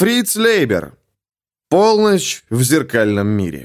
Фриц Лейбер. Полночь в зеркальном мире.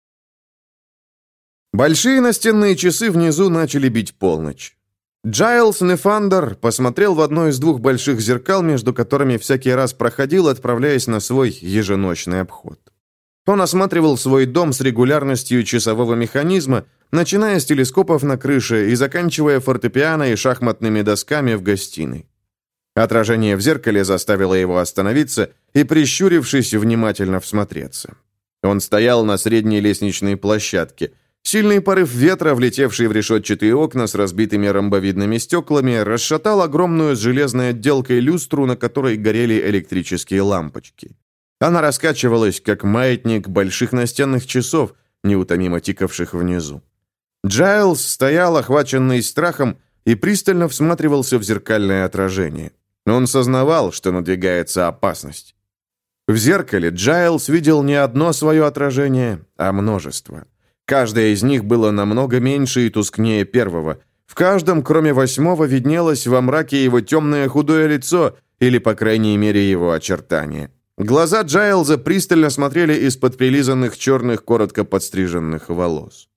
Большие настенные часы внизу начали бить полночь. Джайлс Нефандер посмотрел в одно из двух больших зеркал, между которыми всякий раз проходил, отправляясь на свой еженочный обход. Он осматривал свой дом с регулярностью часового механизма, начиная с телескопов на крыше и заканчивая фортепиано и шахматными досками в гостиной. Отражение в зеркале заставило его остановиться и, прищурившись, внимательно всмотреться. Он стоял на средней лестничной площадке. Сильный порыв ветра, влетевший в решетчатые окна с разбитыми ромбовидными стеклами, расшатал огромную с железной отделкой люстру, на которой горели электрические лампочки. Она раскачивалась, как маятник больших настенных часов, неутомимо тикавших внизу. Джайлс стоял, охваченный страхом, и пристально всматривался в зеркальное отражение. Он сознавал, что надвигается опасность. В зеркале Джайлс видел не одно свое отражение, а множество. Каждое из них было намного меньше и тускнее первого. В каждом, кроме восьмого, виднелось во мраке его темное худое лицо, или, по крайней мере, его очертания. Глаза Джайлза пристально смотрели из-под прилизанных черных, коротко подстриженных волос.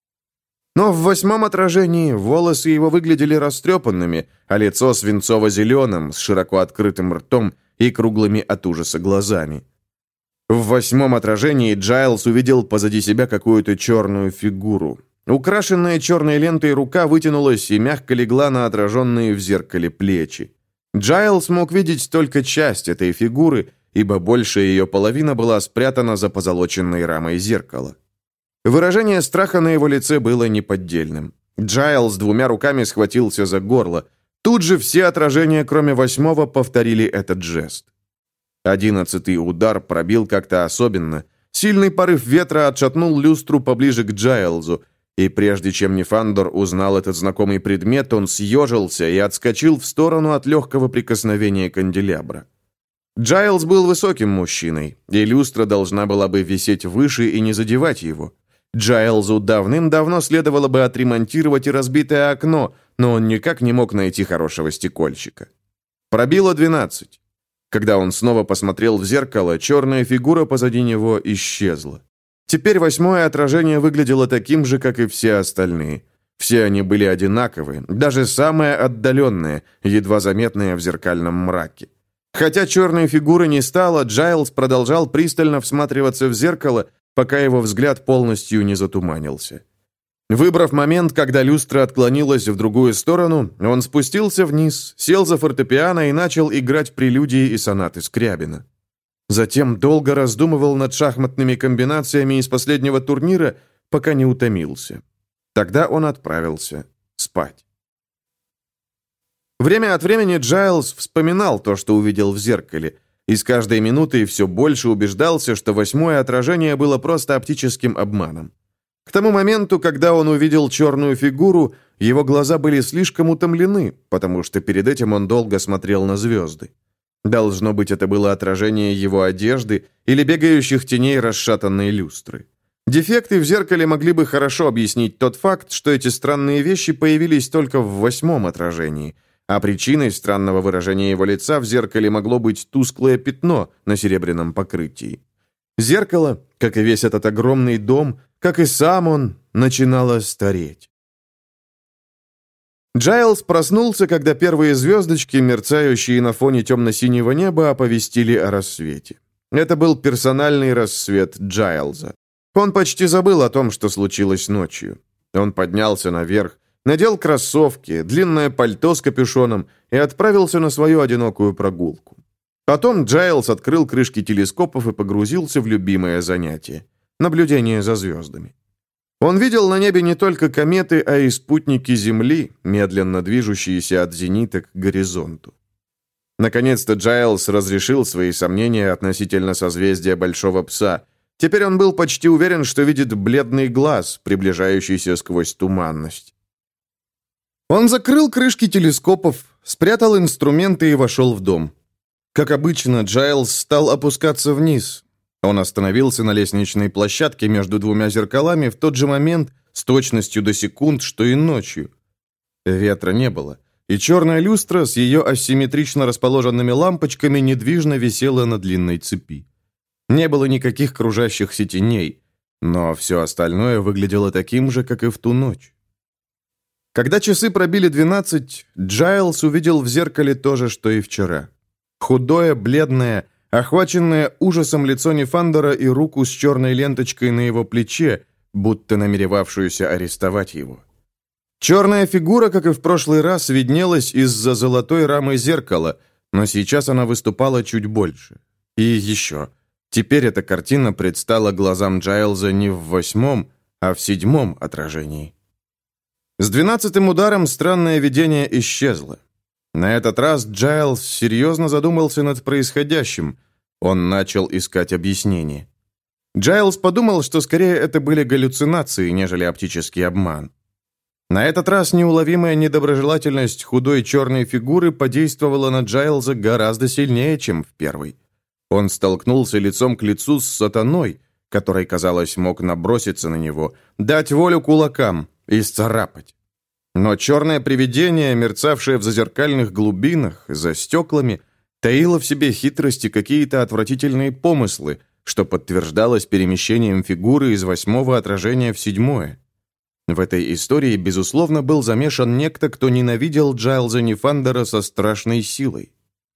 Но в восьмом отражении волосы его выглядели растрепанными, а лицо свинцово-зеленым, с широко открытым ртом и круглыми от ужаса глазами. В восьмом отражении Джайлс увидел позади себя какую-то черную фигуру. Украшенная черной лентой рука вытянулась и мягко легла на отраженные в зеркале плечи. Джайлс мог видеть только часть этой фигуры, ибо большая ее половина была спрятана за позолоченной рамой зеркала. Выражение страха на его лице было неподдельным. Джайлс двумя руками схватился за горло. Тут же все отражения, кроме восьмого, повторили этот жест. 11-й удар пробил как-то особенно. Сильный порыв ветра отшатнул люстру поближе к Джайлзу, и прежде чем Нефандер узнал этот знакомый предмет, он съежился и отскочил в сторону от легкого прикосновения канделябра. Джайлз был высоким мужчиной, и люстра должна была бы висеть выше и не задевать его. Джайлзу давным-давно следовало бы отремонтировать и разбитое окно, но он никак не мог найти хорошего стекольщика. Пробило 12. Когда он снова посмотрел в зеркало, черная фигура позади него исчезла. Теперь восьмое отражение выглядело таким же, как и все остальные. Все они были одинаковые, даже самое отдаленное, едва заметное в зеркальном мраке. Хотя черной фигуры не стало, Джайлз продолжал пристально всматриваться в зеркало, пока его взгляд полностью не затуманился. Выбрав момент, когда люстра отклонилась в другую сторону, он спустился вниз, сел за фортепиано и начал играть прелюдии и сонаты Скрябина. Затем долго раздумывал над шахматными комбинациями из последнего турнира, пока не утомился. Тогда он отправился спать. Время от времени Джайлз вспоминал то, что увидел в зеркале, и с каждой минутой все больше убеждался, что восьмое отражение было просто оптическим обманом. К тому моменту, когда он увидел черную фигуру, его глаза были слишком утомлены, потому что перед этим он долго смотрел на звезды. Должно быть, это было отражение его одежды или бегающих теней расшатанной люстры. Дефекты в зеркале могли бы хорошо объяснить тот факт, что эти странные вещи появились только в восьмом отражении, а причиной странного выражения его лица в зеркале могло быть тусклое пятно на серебряном покрытии. Зеркало, как и весь этот огромный дом, как и сам он, начинало стареть. Джайлз проснулся, когда первые звездочки, мерцающие на фоне темно-синего неба, оповестили о рассвете. Это был персональный рассвет Джайлза. Он почти забыл о том, что случилось ночью. Он поднялся наверх, надел кроссовки, длинное пальто с капюшоном и отправился на свою одинокую прогулку. Потом Джайлз открыл крышки телескопов и погрузился в любимое занятие – наблюдение за звездами. Он видел на небе не только кометы, а и спутники Земли, медленно движущиеся от зенита к горизонту. Наконец-то Джайлз разрешил свои сомнения относительно созвездия Большого Пса. Теперь он был почти уверен, что видит бледный глаз, приближающийся сквозь туманность. Он закрыл крышки телескопов, спрятал инструменты и вошел в дом. Как обычно, Джайлз стал опускаться вниз. Он остановился на лестничной площадке между двумя зеркалами в тот же момент, с точностью до секунд, что и ночью. Ветра не было. и черная люстра с ее асимметрично расположенными лампочками недвижно висела на длинной цепи. Не было никаких кружащихся теней, но все остальное выглядело таким же, как и в ту ночь. Когда часы пробили 12, Джайлс увидел в зеркале то же, что и вчера. Худое, бледное, охваченное ужасом лицо Нефандера и руку с черной ленточкой на его плече, будто намеревавшуюся арестовать его. Черная фигура, как и в прошлый раз, виднелась из-за золотой рамы зеркала, но сейчас она выступала чуть больше. И еще. Теперь эта картина предстала глазам Джайлза не в 8-м, а в 7-м отражении. С 12-м ударом странное видение исчезло. На этот раз Джайлз серьезно задумался над происходящим. Он начал искать объяснение. Джайлз подумал, что скорее это были галлюцинации, нежели оптический обман. На этот раз неуловимая недоброжелательность худой черной фигуры подействовала на Джайлза гораздо сильнее, чем в первый. Он столкнулся лицом к лицу с сатаной, который, казалось, мог наброситься на него, дать волю кулакам и исцарапать. Но черное привидение, мерцавшее в зазеркальных глубинах, за стеклами, таило в себе хитрости какие-то отвратительные помыслы, что подтверждалось перемещением фигуры из 8-го отражения в 7-е. В этой истории, безусловно, был замешан некто, кто ненавидел Джайлза Нефандера со страшной силой.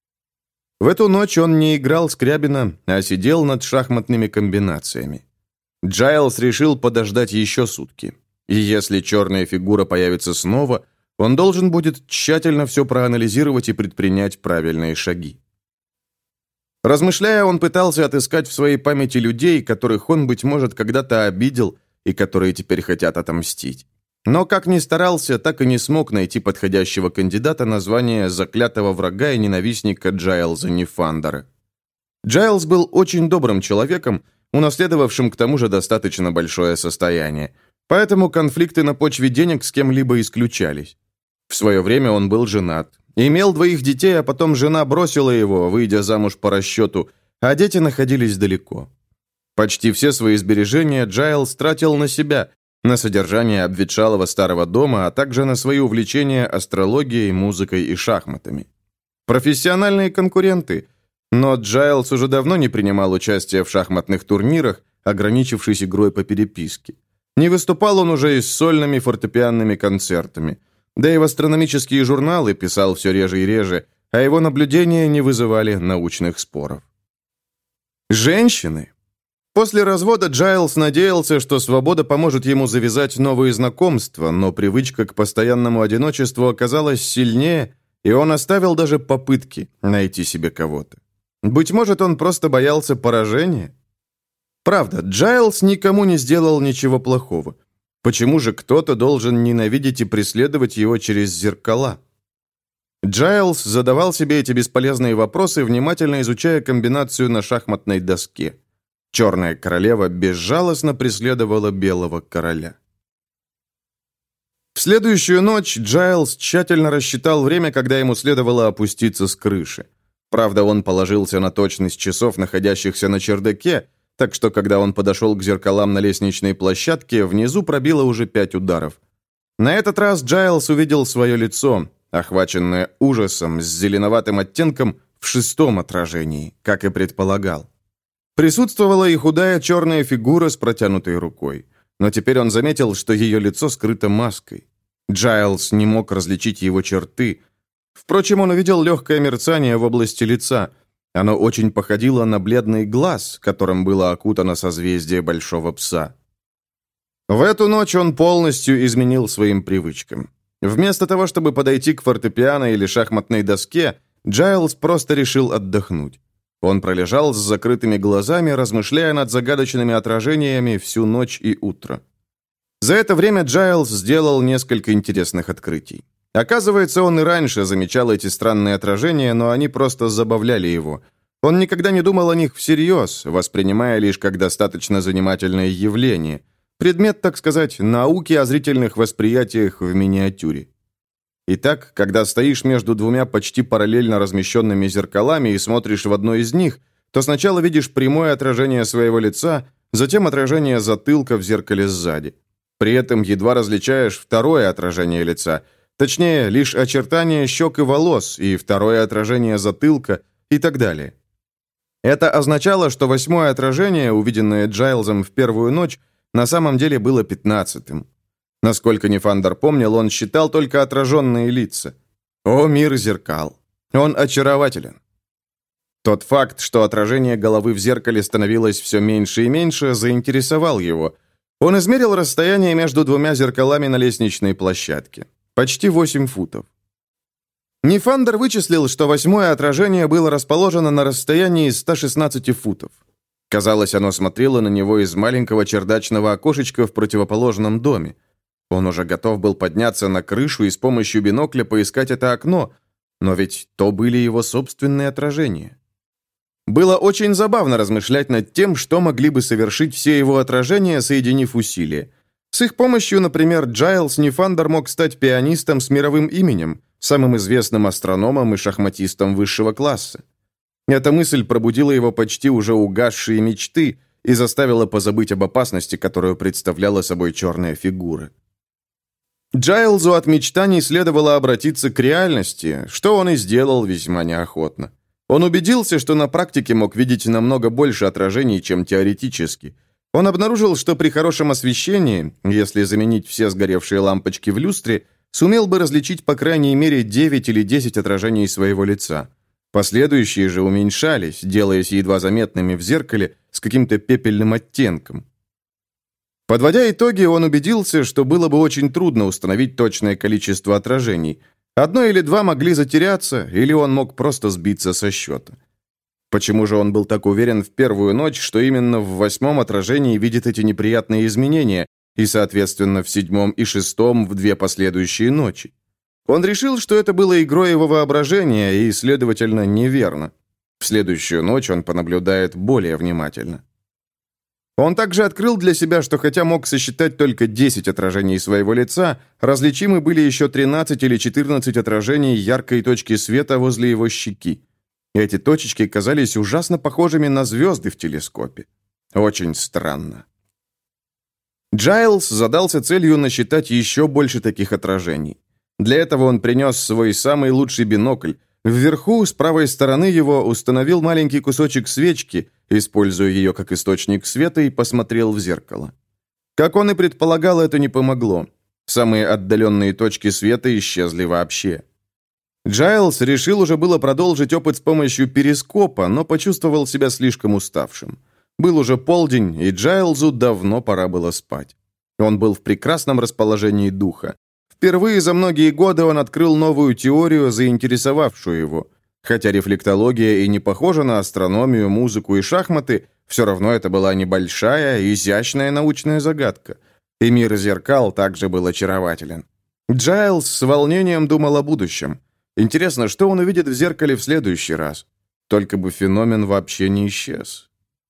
В эту ночь он не играл скрябина, а сидел над шахматными комбинациями. Джайлз решил подождать еще сутки. И если черная фигура появится снова, он должен будет тщательно все проанализировать и предпринять правильные шаги. Размышляя, он пытался отыскать в своей памяти людей, которых он, быть может, когда-то обидел и которые теперь хотят отомстить. Но как ни старался, так и не смог найти подходящего кандидата на звание заклятого врага и ненавистника Джайлза Нефандера. Джайлз был очень добрым человеком, унаследовавшим к тому же достаточно большое состояние, поэтому конфликты на почве денег с кем-либо исключались. В свое время он был женат, имел 2 детей, а потом жена бросила его, выйдя замуж по расчету, а дети находились далеко. Почти все свои сбережения Джайлз тратил на себя, на содержание обветшалого старого дома, а также на свои увлечения астрологией, музыкой и шахматами. Профессиональные конкуренты, но Джайлз уже давно не принимал участия в шахматных турнирах, ограничившись игрой по переписке. Не выступал он уже и с сольными фортепианными концертами, да и в астрономические журналы писал все реже и реже, а его наблюдения не вызывали научных споров. Женщины. После развода Джайлз надеялся, что свобода поможет ему завязать новые знакомства, но привычка к постоянному одиночеству оказалась сильнее, и он оставил даже попытки найти себе кого-то. Быть может, он просто боялся поражения? Правда, Джайлз никому не сделал ничего плохого. Почему же кто-то должен ненавидеть и преследовать его через зеркала? Джайлз задавал себе эти бесполезные вопросы, внимательно изучая комбинацию на шахматной доске. Черная королева безжалостно преследовала белого короля. В следующую ночь Джайлз тщательно рассчитал время, когда ему следовало опуститься с крыши. Правда, он положился на точность часов, находящихся на чердаке, так что, когда он подошел к зеркалам на лестничной площадке, внизу пробило уже 5 ударов. На этот раз Джайлз увидел свое лицо, охваченное ужасом, с зеленоватым оттенком в 6-м отражении, как и предполагал. Присутствовала и худая черная фигура с протянутой рукой. Но теперь он заметил, что ее лицо скрыто маской. Джайлз не мог различить его черты. Впрочем, он увидел легкое мерцание в области лица. Оно очень походило на бледный глаз, которым было окутано созвездие большого пса. В эту ночь он полностью изменил своим привычкам. Вместо того, чтобы подойти к фортепиано или шахматной доске, Джайлз просто решил отдохнуть. Он пролежал с закрытыми глазами, размышляя над загадочными отражениями всю ночь и утро. За это время Джайлз сделал несколько интересных открытий. Оказывается, он и раньше замечал эти странные отражения, но они просто забавляли его. Он никогда не думал о них всерьез, воспринимая лишь как достаточно занимательное явление. Предмет, так сказать, науки о зрительных восприятиях в миниатюре. Итак, когда стоишь между 2 почти параллельно размещенными зеркалами и смотришь в одно из них, то сначала видишь прямое отражение своего лица, затем отражение затылка в зеркале сзади. При этом едва различаешь второе отражение лица, Точнее, лишь очертания щек и волос, и второе отражение затылка, и так далее. Это означало, что восьмое отражение, увиденное Джайлзом в первую ночь, на самом деле было 15-м. Насколько Нефандер помнил, он считал только отраженные лица. О, мир зеркал! Он очарователен. Тот факт, что отражение головы в зеркале становилось все меньше и меньше, заинтересовал его. Он измерил расстояние между двумя зеркалами на лестничной площадке. Почти 8 футов. Нефандер вычислил, что восьмое отражение было расположено на расстоянии 116 футов. Казалось, оно смотрело на него из маленького чердачного окошечка в противоположном доме. Он уже готов был подняться на крышу и с помощью бинокля поискать это окно, но ведь то были его собственные отражения. Было очень забавно размышлять над тем, что могли бы совершить все его отражения, соединив усилия. С их помощью, например, Джайлс Нефандер мог стать пианистом с мировым именем, самым известным астрономом и шахматистом высшего класса. Эта мысль пробудила его почти уже угасшие мечты и заставила позабыть об опасности, которую представляла собой черная фигура. Джайлзу от мечтаний следовало обратиться к реальности, что он и сделал весьма неохотно. Он убедился, что на практике мог видеть намного больше отражений, чем теоретически. Он обнаружил, что при хорошем освещении, если заменить все сгоревшие лампочки в люстре, сумел бы различить по крайней мере 9 или 10 отражений своего лица. Последующие же уменьшались, делаясь едва заметными в зеркале с каким-то пепельным оттенком. Подводя итоги, он убедился, что было бы очень трудно установить точное количество отражений. Одно или два могли затеряться, или он мог просто сбиться со счета. Почему же он был так уверен в первую ночь, что именно в восьмом отражении видит эти неприятные изменения, и, соответственно, в седьмом и шестом в две последующие ночи? Он решил, что это было игрой его воображения и, следовательно, неверно. В следующую ночь он понаблюдает более внимательно. Он также открыл для себя, что хотя мог сосчитать только 10 отражений своего лица, различимы были еще 13 или 14 отражений яркой точки света возле его щеки. Эти точечки казались ужасно похожими на звезды в телескопе. Очень странно. Джайлс задался целью насчитать еще больше таких отражений. Для этого он принес свой самый лучший бинокль. Вверху, с правой стороны его, установил маленький кусочек свечки, используя ее как источник света, и посмотрел в зеркало. Как он и предполагал, это не помогло. Самые отдаленные точки света исчезли вообще. Джайлс решил уже было продолжить опыт с помощью перископа, но почувствовал себя слишком уставшим. Был уже полдень, и Джайлзу давно пора было спать. Он был в прекрасном расположении духа. Впервые за многие годы он открыл новую теорию, заинтересовавшую его. Хотя рефлектология и не похожа на астрономию, музыку и шахматы, все равно это была небольшая, изящная научная загадка. И мир зеркал также был очарователен. Джайлс с волнением думал о будущем. Интересно, что он увидит в зеркале в следующий раз? Только бы феномен вообще не исчез.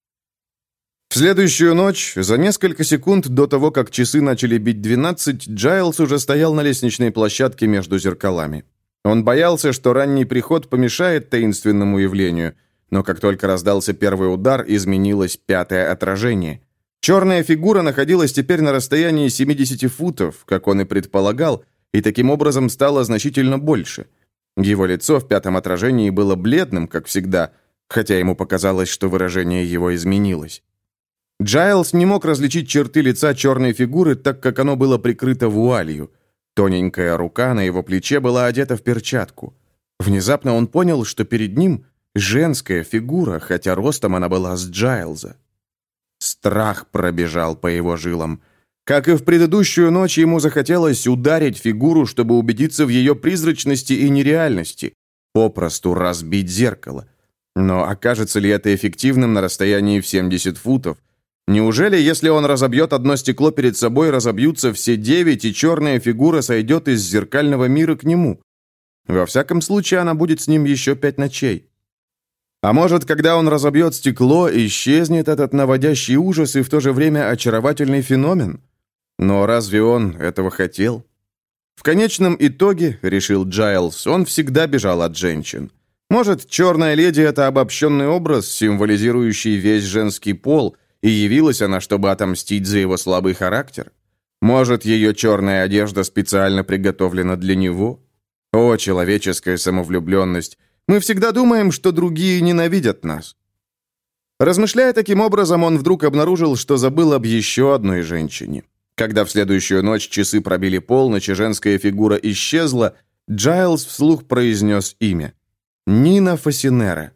В следующую ночь, за несколько секунд до того, как часы начали бить 12, Джайлс уже стоял на лестничной площадке между зеркалами. Он боялся, что ранний приход помешает таинственному явлению, но как только раздался первый удар, изменилось пятое отражение. Черная фигура находилась теперь на расстоянии 70 футов, как он и предполагал, и таким образом стало значительно больше. Его лицо в пятом отражении было бледным, как всегда, хотя ему показалось, что выражение его изменилось. Джайлс не мог различить черты лица черной фигуры, так как оно было прикрыто вуалью. Тоненькая рука на его плече была одета в перчатку. Внезапно он понял, что перед ним женская фигура, хотя ростом она была с Джайлза. Страх пробежал по его жилам. Как и в предыдущую ночь, ему захотелось ударить фигуру, чтобы убедиться в ее призрачности и нереальности, попросту разбить зеркало. Но окажется ли это эффективным на расстоянии в 70 футов? Неужели, если он разобьет одно стекло перед собой, разобьются все 9, и черная фигура сойдет из зеркального мира к нему? Во всяком случае, она будет с ним еще 5 ночей. А может, когда он разобьет стекло, исчезнет этот наводящий ужас и в то же время очаровательный феномен? Но разве он этого хотел? В конечном итоге, решил Джайлс, он всегда бежал от женщин. Может, черная леди — это обобщенный образ, символизирующий весь женский пол, и явилась она, чтобы отомстить за его слабый характер? Может, ее черная одежда специально приготовлена для него? О, человеческая самовлюбленность! Мы всегда думаем, что другие ненавидят нас. Размышляя таким образом, он вдруг обнаружил, что забыл об еще одной женщине. Когда в следующую ночь часы пробили полночь и женская фигура исчезла, Джайлз вслух произнес имя. Нина Фасинера.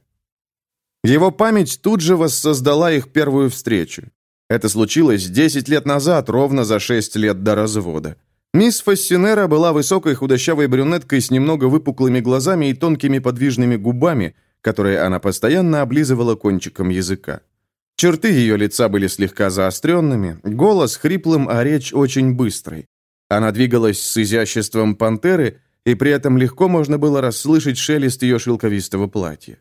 Его память тут же воссоздала их первую встречу. Это случилось 10 лет назад, ровно за 6 лет до развода. Мисс Фассинера была высокой худощавой брюнеткой с немного выпуклыми глазами и тонкими подвижными губами, которые она постоянно облизывала кончиком языка. Черты ее лица были слегка заостренными, голос хриплым, а речь очень быстрой. Она двигалась с изяществом пантеры, и при этом легко можно было расслышать шелест ее шелковистого платья.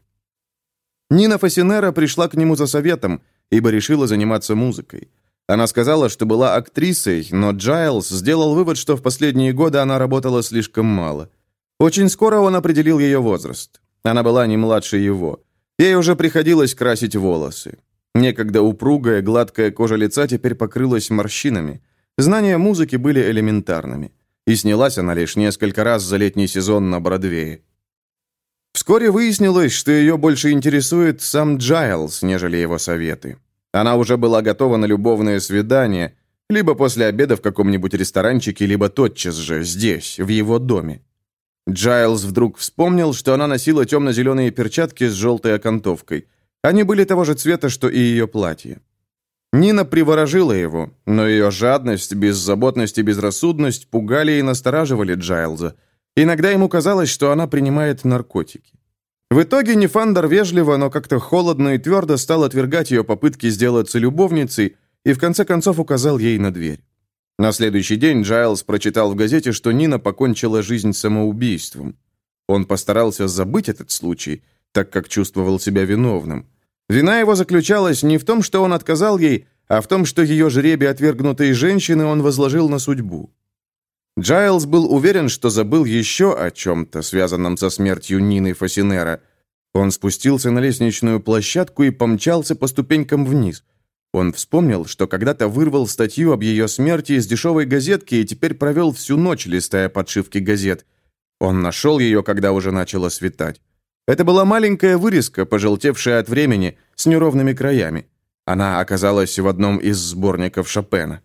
Нина Фасинера пришла к нему за советом, ибо решила заниматься музыкой. Она сказала, что была актрисой, но Джайлз сделал вывод, что в последние годы она работала слишком мало. Очень скоро он определил ее возраст. Она была не младше его. Ей уже приходилось красить волосы. Некогда упругая, гладкая кожа лица теперь покрылась морщинами. Знания музыки были элементарными. И снялась она лишь несколько раз за летний сезон на Бродвее. Вскоре выяснилось, что ее больше интересует сам Джайлз, нежели его советы. Она уже была готова на любовное свидание, либо после обеда в каком-нибудь ресторанчике, либо тотчас же, здесь, в его доме. Джайлз вдруг вспомнил, что она носила темно-зеленые перчатки с желтой окантовкой. Они были того же цвета, что и ее платье. Нина приворожила его, но ее жадность, беззаботность и безрассудность пугали и настораживали Джайлза. Иногда ему казалось, что она принимает наркотики. В итоге Нифандер вежливо, но как-то холодно и твердо стал отвергать ее попытки сделаться любовницей и в конце концов указал ей на дверь. На следующий день Джайлз прочитал в газете, что Нина покончила жизнь самоубийством. Он постарался забыть этот случай, так как чувствовал себя виновным. Вина его заключалась не в том, что он отказал ей, а в том, что ее жребий отвергнутой женщины он возложил на судьбу. Джайлз был уверен, что забыл еще о чем-то, связанном со смертью Нины Фасинера. Он спустился на лестничную площадку и помчался по ступенькам вниз. Он вспомнил, что когда-то вырвал статью об ее смерти из дешевой газетки и теперь провел всю ночь, листая подшивки газет. Он нашел ее, когда уже начало светать. Это была маленькая вырезка, пожелтевшая от времени, с неровными краями. Она оказалась в одном из сборников Шопена.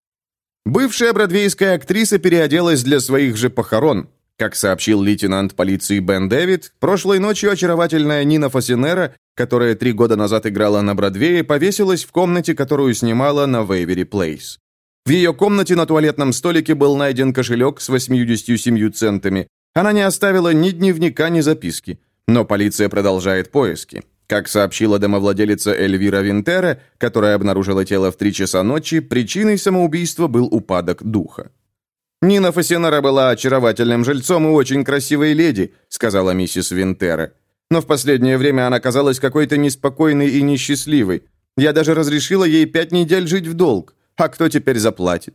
Бывшая бродвейская актриса переоделась для своих же похорон. Как сообщил лейтенант полиции Бен Дэвид, прошлой ночью очаровательная Нина Фасинера, которая 3 года назад играла на Бродвее, повесилась в комнате, которую снимала на Вейвери Плейс. В ее комнате на туалетном столике был найден кошелек с 87 центами. Она не оставила ни дневника, ни записки. Но полиция продолжает поиски. Как сообщила домовладелица Эльвира Винтера, которая обнаружила тело в 3 часа ночи, причиной самоубийства был упадок духа. «Нина Фасинера была очаровательным жильцом и очень красивой леди», сказала миссис Винтера. «Но в последнее время она казалась какой-то неспокойной и несчастливой. Я даже разрешила ей 5 недель жить в долг. А кто теперь заплатит?»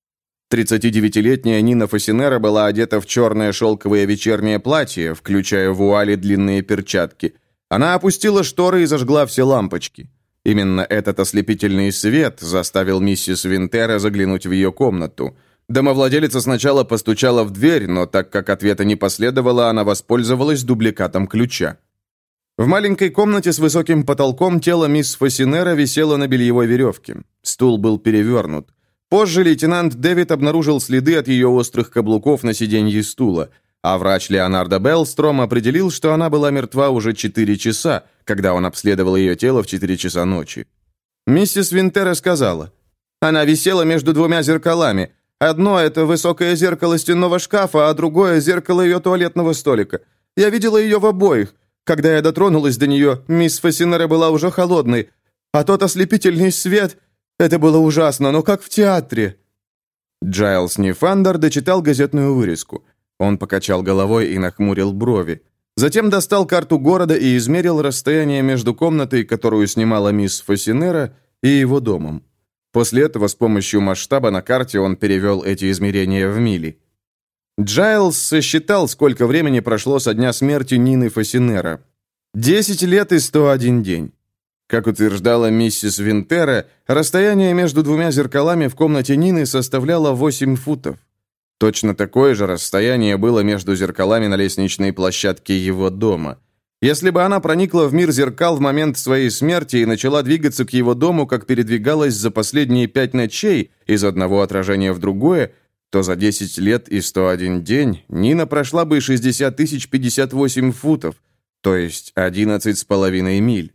39-летняя Нина Фасинера была одета в черное шелковое вечернее платье, включая вуали длинные перчатки. Она опустила шторы и зажгла все лампочки. Именно этот ослепительный свет заставил миссис Винтера заглянуть в ее комнату. Домовладелица сначала постучала в дверь, но так как ответа не последовало, она воспользовалась дубликатом ключа. В маленькой комнате с высоким потолком тело мисс Фасинера висело на бельевой веревке. Стул был перевернут. Позже лейтенант Дэвид обнаружил следы от ее острых каблуков на сиденье стула, а врач Леонардо Беллстром определил, что она была мертва уже 4 часа, когда он обследовал ее тело в 4 часа ночи. Миссис Винтера сказала: «Она висела между 2 зеркалами. Одно — это высокое зеркало стенного шкафа, а другое — зеркало ее туалетного столика. Я видела ее в обоих. Когда я дотронулась до нее, мисс Фасинера была уже холодной, а тот ослепительный свет — это было ужасно, но как в театре». Джайлз Нифандер дочитал газетную вырезку. Он покачал головой и нахмурил брови. Затем достал карту города и измерил расстояние между комнатой, которую снимала мисс Фасинера, и его домом. После этого с помощью масштаба на карте он перевел эти измерения в мили. Джайлз сосчитал, сколько времени прошло со дня смерти Нины Фасинера. 10 лет и 101 день. Как утверждала миссис Винтера, расстояние между двумя зеркалами в комнате Нины составляло 8 футов. Точно такое же расстояние было между зеркалами на лестничной площадке его дома. Если бы она проникла в мир зеркал в момент своей смерти и начала двигаться к его дому, как передвигалась за последние 5 ночей из одного отражения в другое, то за 10 лет и 101 день Нина прошла бы 60 058 футов, то есть 11,5 миль.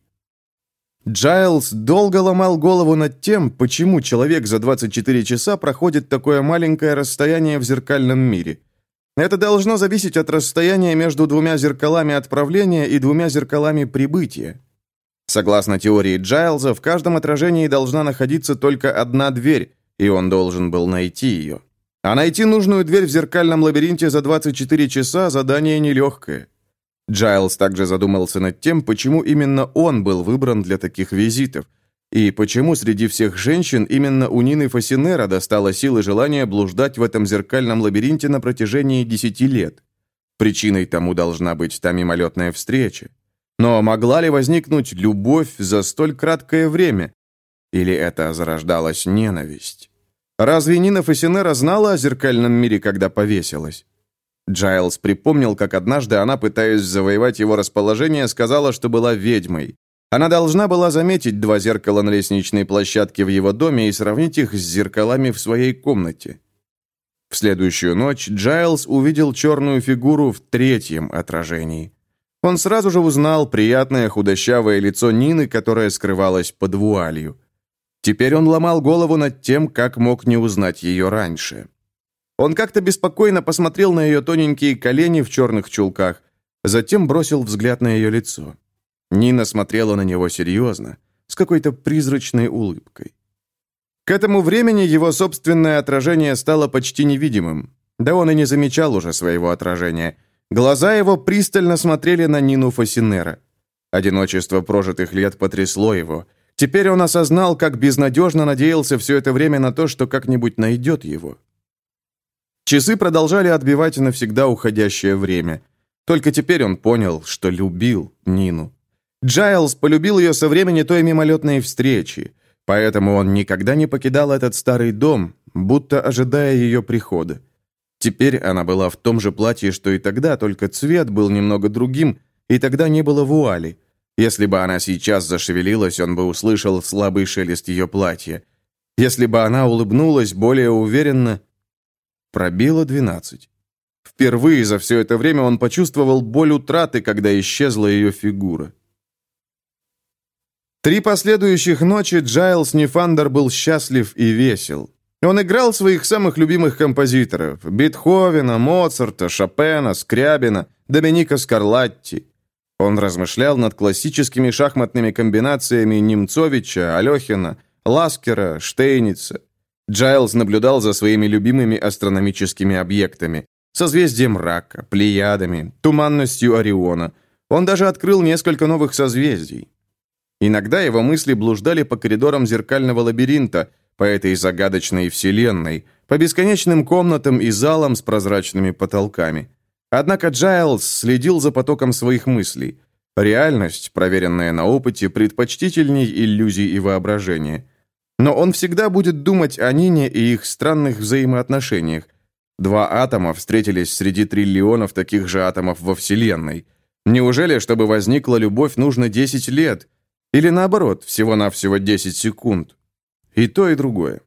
Джайлз долго ломал голову над тем, почему человек за 24 часа проходит такое маленькое расстояние в зеркальном мире. Это должно зависеть от расстояния между двумя зеркалами отправления и двумя зеркалами прибытия. Согласно теории Джайлза, в каждом отражении должна находиться только одна дверь, и он должен был найти ее. А найти нужную дверь в зеркальном лабиринте за 24 часа – задание нелегкое. Джайлз также задумался над тем, почему именно он был выбран для таких визитов, и почему среди всех женщин именно у Нины Фасинера достало сил и желания блуждать в этом зеркальном лабиринте на протяжении 10 лет. Причиной тому должна быть та мимолетная встреча. Но могла ли возникнуть любовь за столь краткое время? Или это зарождалась ненависть? Разве Нина Фасинера знала о зеркальном мире, когда повесилась? Джайлз припомнил, как однажды она, пытаясь завоевать его расположение, сказала, что была ведьмой. Она должна была заметить 2 зеркала на лестничной площадке в его доме и сравнить их с зеркалами в своей комнате. В следующую ночь Джайлз увидел черную фигуру в 3-м отражении. Он сразу же узнал приятное худощавое лицо Нины, которое скрывалось под вуалью. Теперь он ломал голову над тем, как мог не узнать ее раньше. Он как-то беспокойно посмотрел на ее тоненькие колени в черных чулках, затем бросил взгляд на ее лицо. Нина смотрела на него серьезно, с какой-то призрачной улыбкой. К этому времени его собственное отражение стало почти невидимым. Да он и не замечал уже своего отражения. Глаза его пристально смотрели на Нину Фасинера. Одиночество прожитых лет потрясло его. Теперь он осознал, как безнадежно надеялся все это время на то, что как-нибудь найдет его. Часы продолжали отбивать навсегда уходящее время. Только теперь он понял, что любил Нину. Джайлз полюбил ее со времени той мимолетной встречи, поэтому он никогда не покидал этот старый дом, будто ожидая ее прихода. Теперь она была в том же платье, что и тогда, только цвет был немного другим, и тогда не было вуали. Если бы она сейчас зашевелилась, он бы услышал слабый шелест ее платья. Если бы она улыбнулась более уверенно... Пробило 12. Впервые за все это время он почувствовал боль утраты, когда исчезла ее фигура. 3 последующих ночи Джайлз Нифандер был счастлив и весел. Он играл своих самых любимых композиторов – Бетховена, Моцарта, Шопена, Скрябина, Доминика Скарлатти. Он размышлял над классическими шахматными комбинациями Немцовича, Алехина, Ласкера, Штейница. Джайлз наблюдал за своими любимыми астрономическими объектами – созвездием Рака, Плеядами, туманностью Ориона. Он даже открыл несколько новых созвездий. Иногда его мысли блуждали по коридорам зеркального лабиринта, по этой загадочной вселенной, по бесконечным комнатам и залам с прозрачными потолками. Однако Джайлз следил за потоком своих мыслей. Реальность, проверенная на опыте, предпочтительней иллюзий и воображения. Но он всегда будет думать о Нине и их странных взаимоотношениях. 2 атома встретились среди триллионов таких же атомов во Вселенной. Неужели, чтобы возникла любовь, нужно 10 лет? Или наоборот, всего-навсего 10 секунд? И то, и другое.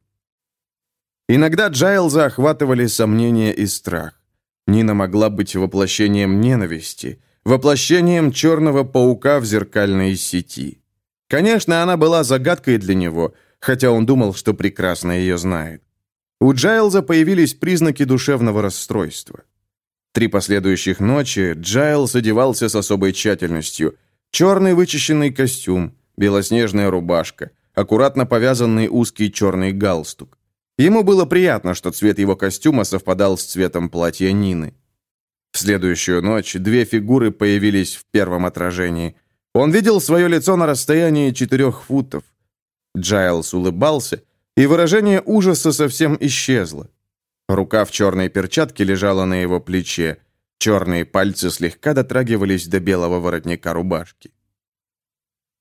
Иногда Джайлза охватывали сомнения и страх. Нина могла быть воплощением ненависти, воплощением черного паука в зеркальной сети. Конечно, она была загадкой для него, хотя он думал, что прекрасно ее знает. У Джайлза появились признаки душевного расстройства. 3 последующих ночи Джайлз одевался с особой тщательностью. Черный вычищенный костюм, белоснежная рубашка, аккуратно повязанный узкий черный галстук. Ему было приятно, что цвет его костюма совпадал с цветом платья Нины. В следующую ночь 2 фигуры появились в первом отражении. Он видел свое лицо на расстоянии 4 футов. Джайлз улыбался, и выражение ужаса совсем исчезло. Рука в черной перчатке лежала на его плече. Черные пальцы слегка дотрагивались до белого воротника рубашки.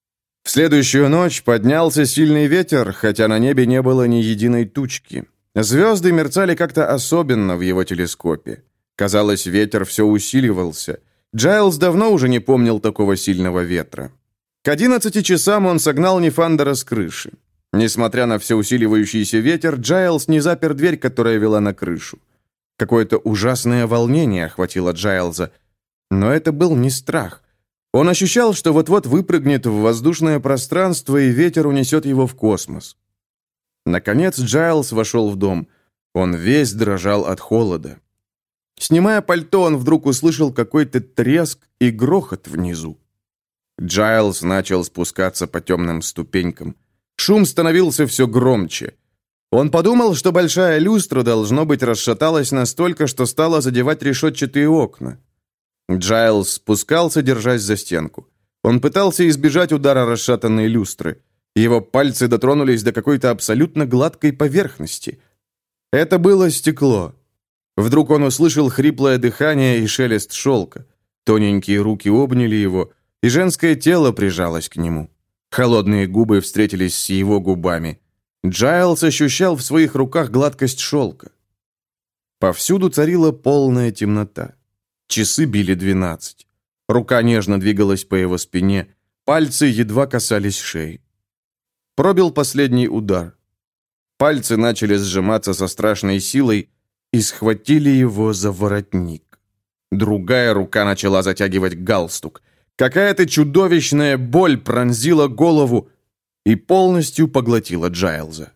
В следующую ночь поднялся сильный ветер, хотя на небе не было ни единой тучки. Звезды мерцали как-то особенно в его телескопе. Казалось, ветер все усиливался. Джайлз давно уже не помнил такого сильного ветра. К 11 часам он согнал Нефандера с крыши. Несмотря на все усиливающийся ветер, Джайлз не запер дверь, которая вела на крышу. Какое-то ужасное волнение охватило Джайлза. Но это был не страх. Он ощущал, что вот-вот выпрыгнет в воздушное пространство, и ветер унесет его в космос. Наконец Джайлз вошел в дом. Он весь дрожал от холода. Снимая пальто, он вдруг услышал какой-то треск и грохот внизу. Джайлз начал спускаться по темным ступенькам. Шум становился все громче. Он подумал, что большая люстра, должно быть, расшаталась настолько, что стала задевать решетчатые окна. Джайлз спускался, держась за стенку. Он пытался избежать удара расшатанной люстры. Его пальцы дотронулись до какой-то абсолютно гладкой поверхности. Это было стекло. Вдруг он услышал хриплое дыхание и шелест шелка. Тоненькие руки обняли его, и женское тело прижалось к нему. Холодные губы встретились с его губами. Джайлз ощущал в своих руках гладкость шелка. Повсюду царила полная темнота. Часы били 12. Рука нежно двигалась по его спине, пальцы едва касались шеи. Пробил последний удар. Пальцы начали сжиматься со страшной силой и схватили его за воротник. Другая рука начала затягивать галстук. Какая-то чудовищная боль пронзила голову и полностью поглотила Джайлза.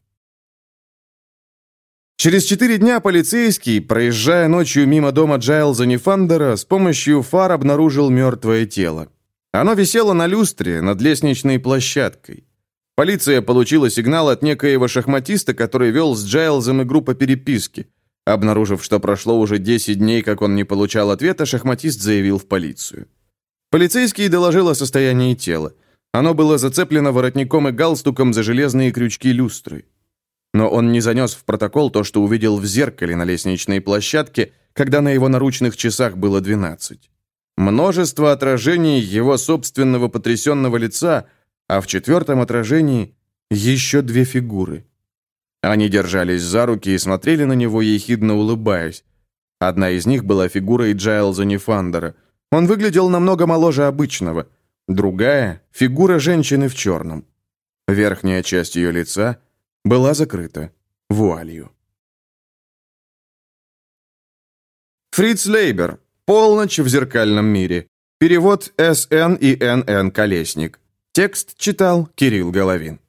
Через 4 дня полицейский, проезжая ночью мимо дома Джайлза Нефандера, с помощью фар обнаружил мертвое тело. Оно висело на люстре над лестничной площадкой. Полиция получила сигнал от некоего шахматиста, который вел с Джайлзом игру по переписке. Обнаружив, что прошло уже 10 дней, как он не получал ответа, шахматист заявил в полицию. Полицейский доложил о состоянии тела. Оно было зацеплено воротником и галстуком за железные крючки люстры. Но он не занес в протокол то, что увидел в зеркале на лестничной площадке, когда на его наручных часах было 12. Множество отражений его собственного потрясенного лица, а в 4-м отражении еще 2 фигуры. Они держались за руки и смотрели на него, ехидно улыбаясь. Одна из них была фигурой Джайлза Нефандера. Он выглядел намного моложе обычного. Другая — фигура женщины в черном. Верхняя часть ее лица была закрыта вуалью. Фриц Лейбер. «Полночь в зеркальном мире». Перевод С.Н. и Н.Н. Колесник. Текст читал Кирилл Головин.